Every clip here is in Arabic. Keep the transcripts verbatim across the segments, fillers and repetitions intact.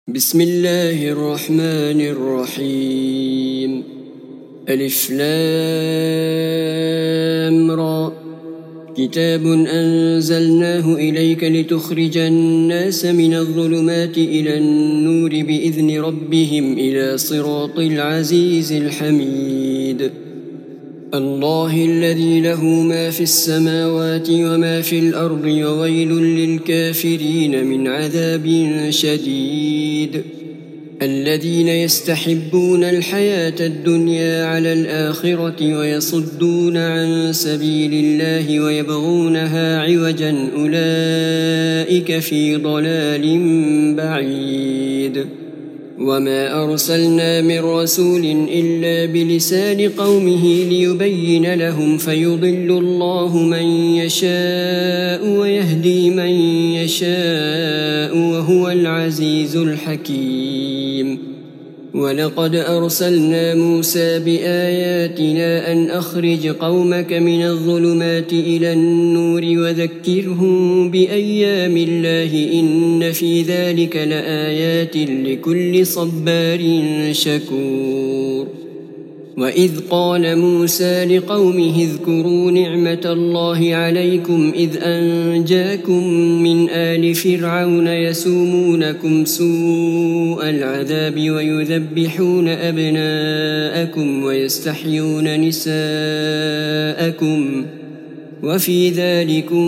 بسم الله الرحمن الرحيم. ألف لام را. كتاب أنزلناه إليك لتخرج الناس من الظلمات إلى النور بإذن ربهم إلى صراط العزيز الحميد. الله الذي له ما في السماوات وما في الأرض وويل للكافرين من عذاب شديد. الذين يستحبون الحياة الدنيا على الآخرة ويصدون عن سبيل الله ويبغونها عوجا أولئك في ضلال بعيد. وما أرسلنا من رسول إلا بلسان قومه ليبين لهم فيضل الله من يشاء ويهدي من يشاء وهو العزيز الحكيم. ولقد أرسلنا موسى بآياتنا أن أخرج قومك من الظلمات إلى النور وذكرهم بأيام الله إن في ذلك لآيات لكل صبار شكور. وإذ قال موسى لقومه اذكروا نعمة الله عليكم إذ أنجاكم من آل فرعون يسومونكم سوء العذاب ويذبحون أبناءكم ويستحيون نساءكم وفي ذلكم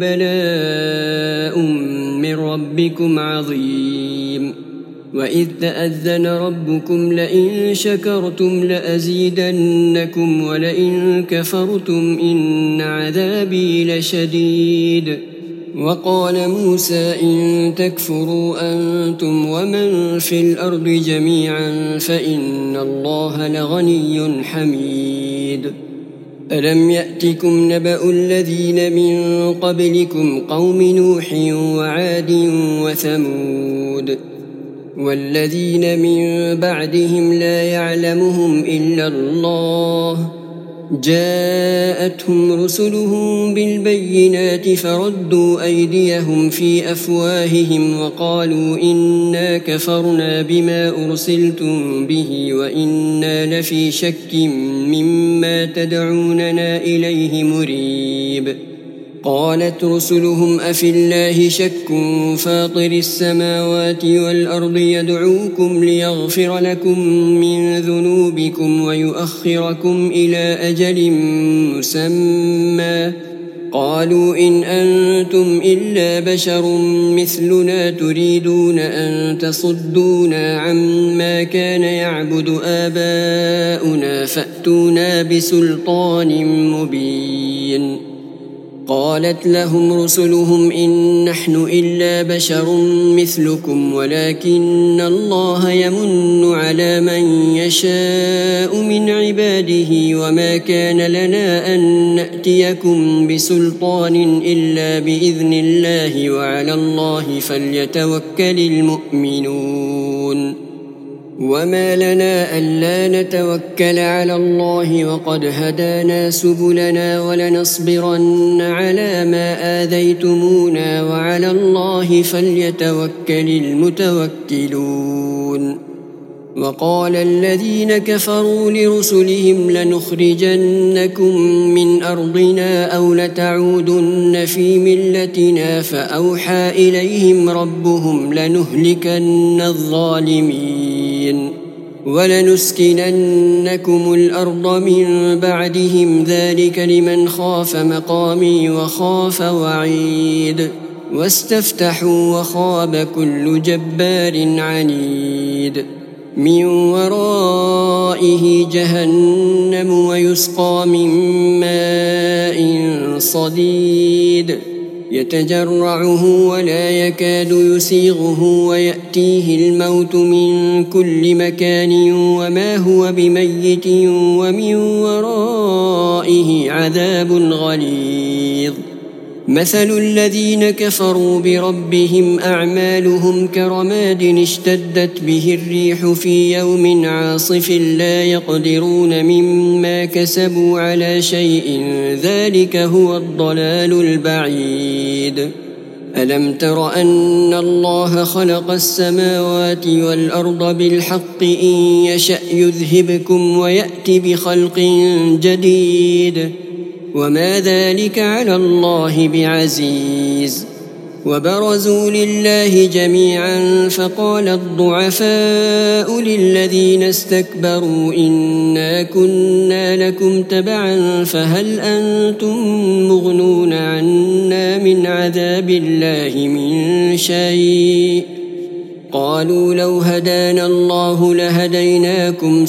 بلاء من ربكم عظيم. وإذ تأذن ربكم لئن شكرتم لأزيدنكم ولئن كفرتم إن عذابي لشديد. وقال موسى إن تكفروا أنتم ومن في الأرض جميعا فإن الله لغني حميد. ألم يأتكم نبأ الذين من قبلكم قوم نوح وعاد وثمود والذين من بعدهم لا يعلمهم إلا الله جاءتهم رسلهم بالبينات فردوا أيديهم في أفواههم وقالوا إنا كفرنا بما أرسلتم به وإنا لفي شك مما تدعوننا إليه مريب. قالت رسلهم أفي الله شك فاطر السماوات والأرض يدعوكم ليغفر لكم من ذنوبكم ويؤخركم إلى أجل مسمى قالوا إن أنتم إلا بشر مثلنا تريدون أن تصدونا عما كان يعبد آباؤنا فأتونا بسلطان مبين. قالت لهم رسلهم إن نحن إلا بشر مثلكم ولكن الله يمن على من يشاء من عباده وما كان لنا أن نأتيكم بسلطان إلا بإذن الله وعلى الله فليتوكل المؤمنون. وما لنا ألا نتوكل على الله وقد هدانا سبلنا ولنصبرن على ما آذيتمونا وعلى الله فليتوكل المتوكلون. وقال الذين كفروا لرسلهم لنخرجنكم من أرضنا أو لتعودن في ملتنا فأوحى إليهم ربهم لنهلكن الظالمين ولنسكننكم الأرض من بعدهم ذلك لمن خاف مقامي وخاف وعيد. واستفتحوا وخاب كل جبار عنيد. من ورائه جهنم ويسقى من ماء صديد يتجرعه ولا يكاد يسيغه ويأتيه الموت من كل مكان وما هو بميت ومن ورائه عذاب غليظ. مثل الذين كفروا بربهم أعمالهم كرماد اشتدت به الريح في يوم عاصف لا يقدرون مما كسبوا على شيء ذلك هو الضلال البعيد. ألم تر أن الله خلق السماوات والأرض بالحق إن يشأ يذهبكم ويأت بخلق جديد وما ذلك على الله بعزيز وبرزوا لله جميعا فقال الضعفاء للذين استكبروا إنا كنا لكم تبعا فهل أنتم مغنون عنا من عذاب الله من شيء قالوا لو هدانا الله لهديناكم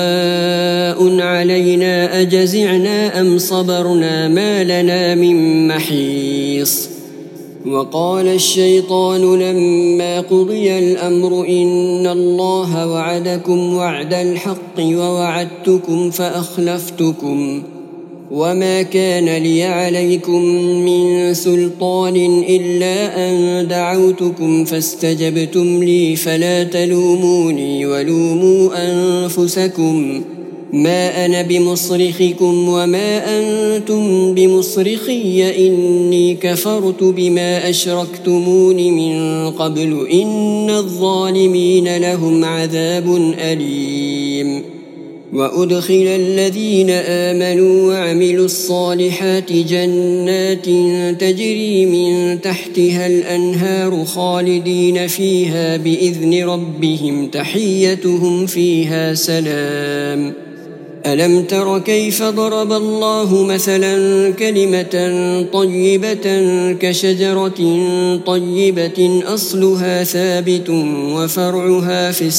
سواء علينا أجزعنا أم صبرنا ما لنا من محيص وقال الشيطان لما قضي الأمر إن الله وعدكم وعد الحق ووعدتكم فأخلفتكم وما كان لي عليكم من سلطان إلا أن دعوتكم فاستجبتم لي فلا تلوموني ولوموا أنفسكم ما أنا بمصرخكم وما أنتم بمصرخي إني كفرت بما أشركتمون من قبل إن الظالمين لهم عذاب أليم وأدخل الذين آمنوا وعملوا الصالحات جنات تجري من تحتها الأنهار خالدين فيها بإذن ربهم تحيتهم فيها سلام ألم تر كيف ضرب الله مثلا كلمة طيبة كشجرة طيبة أصلها ثابت وفرعها في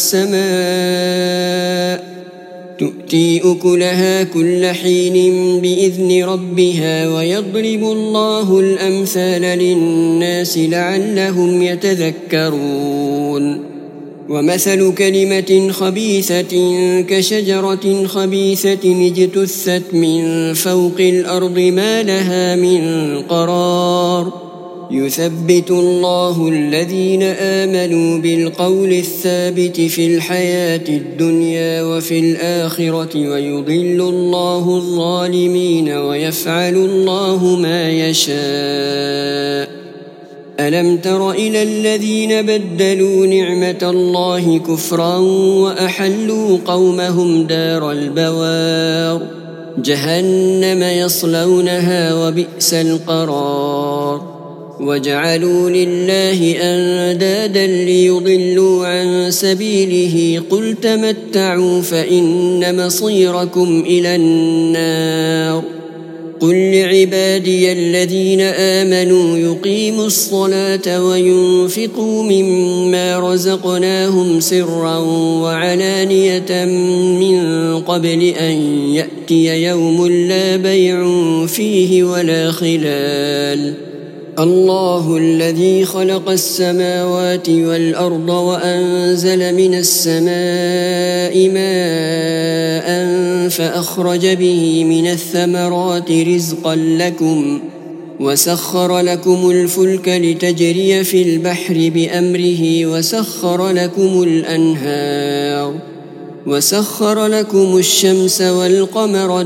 السماء تؤتي أكلها كل حين بإذن ربها ويضرب الله الأمثال للناس لعلهم يتذكرون ومثل كلمة خبيثة كشجرة خبيثة اجتثت من فوق الأرض ما لها من قرار يثبت الله الذين آمنوا بالقول الثابت في الحياة الدنيا وفي الآخرة ويضل الله الظالمين ويفعل الله ما يشاء ألم تر إلى الذين بدلوا نعمة الله كفرا وأحلوا قومهم دار البوار جهنم يصلونها وبئس القرار وجعلوا لله أندادا ليضلوا عن سبيله قل تمتعوا فإن مصيركم إلى النار قل لعبادي الذين آمنوا يقيموا الصلاة وينفقوا مما رزقناهم سرا وعلانية من قبل أن يأتي يوم لا بيع فيه ولا خلال الله الذي خلق السماوات والأرض وأنزل من السماء ماء فأخرج به من الثمرات رزقا لكم وسخر لكم الفلك لتجري في البحر بأمره وسخر لكم الأنهار وسخر لكم الشمس والقمر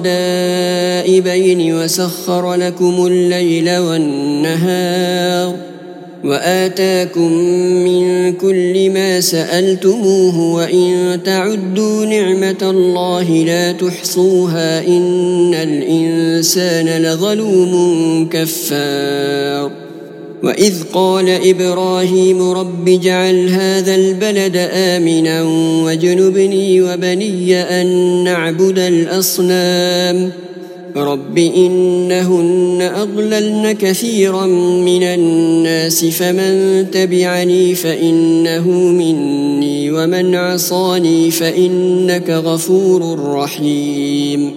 دائبين وسخر لكم الليل والنهار وآتاكم من كل ما سألتموه وإن تعدوا نعمة الله لا تحصوها إن الإنسان لظلوم كفار وإذ قال إبراهيم رب اجعل هذا البلد آمنا واجنبني وبني أن نعبد الأصنام رب إنهن أضللن كثيرا من الناس فمن تبعني فإنه مني ومن عصاني فإنك غفور رحيم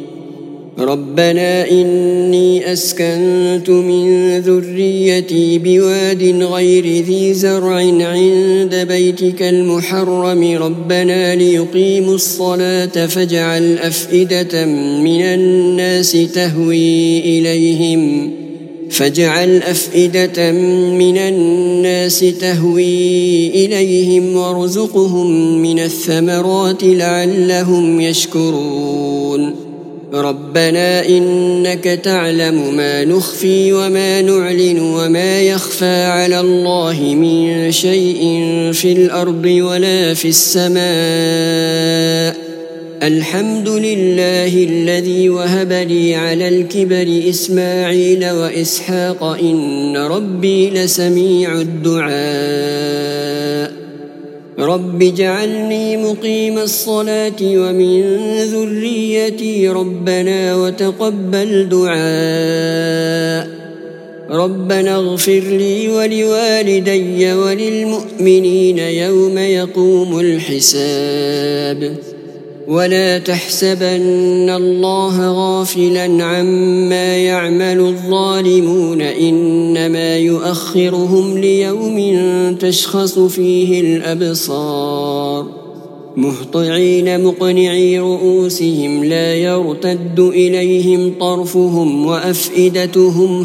ربنا إني أسكنت من ذريتي بواد غير ذي زرع عند بيتك المحرم ربنا ليقيموا الصلاة فاجعل أفئدة من الناس تهوي إليهم فاجعل أفئدة من الناس تهوي إليهم وارزقهم من الثمرات لعلهم يشكرون ربنا إنك تعلم ما نخفي وما نعلن وما يخفى على الله من شيء في الأرض ولا في السماء الحمد لله الذي وهب لي على الكبر إسماعيل وإسحاق إن ربي لسميع الدعاء رب اجعلني مقيم الصلاة ومن ذريتي ربنا وتقبل دعاء ربنا اغفر لي ولوالدي وللمؤمنين يوم يقوم الحساب ولا تحسبن الله غافلا عما يعمل الظالمون إنما يؤخرهم ليوم تشخص فيه الأبصار مهطعين مقنعي رؤوسهم لا يرتد إليهم طرفهم وأفئدتهم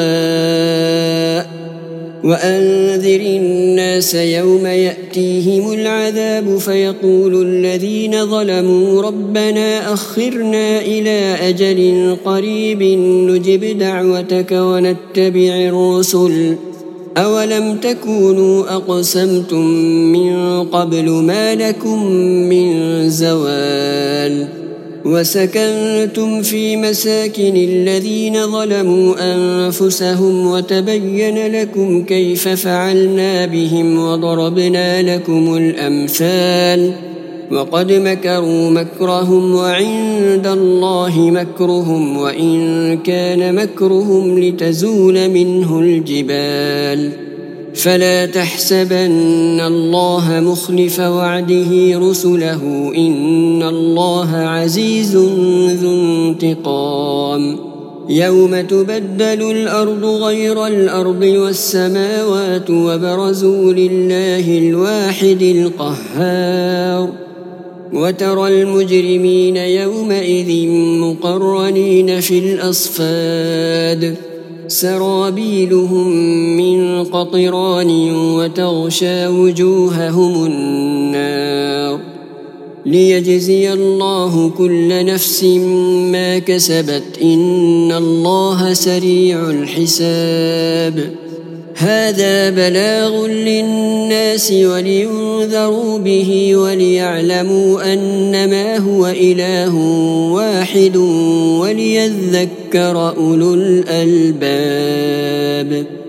هواء وأنذر الناس يوم يأتيهم العذاب فيقول الذين ظلموا ربنا أخرنا إلى أجل قريب نجب دعوتك ونتبع الرسل أولم تكونوا أقسمتم من قبل ما لكم من زوال وسكنتم في مساكن الذين ظلموا أنفسهم وتبين لكم كيف فعلنا بهم وضربنا لكم الأمثال وقد مكروا مكرهم وعند الله مكرهم وإن كان مكرهم لتزول منه الجبال فلا تحسبن الله مخلف وعده رسله إن الله عزيز ذو انتقام يوم تبدل الأرض غير الأرض والسماوات وبرزوا لله الواحد القهار وترى المجرمين يومئذ مقرنين في الأصفاد سرابيلهم من قطران وتغشى وجوههم النار ليجزي الله كل نفس ما كسبت إن الله سريع الحساب هذا بلاغ للناس ولينذروا به وليعلموا أنما هو إله واحد وليذكر أولو الألباب.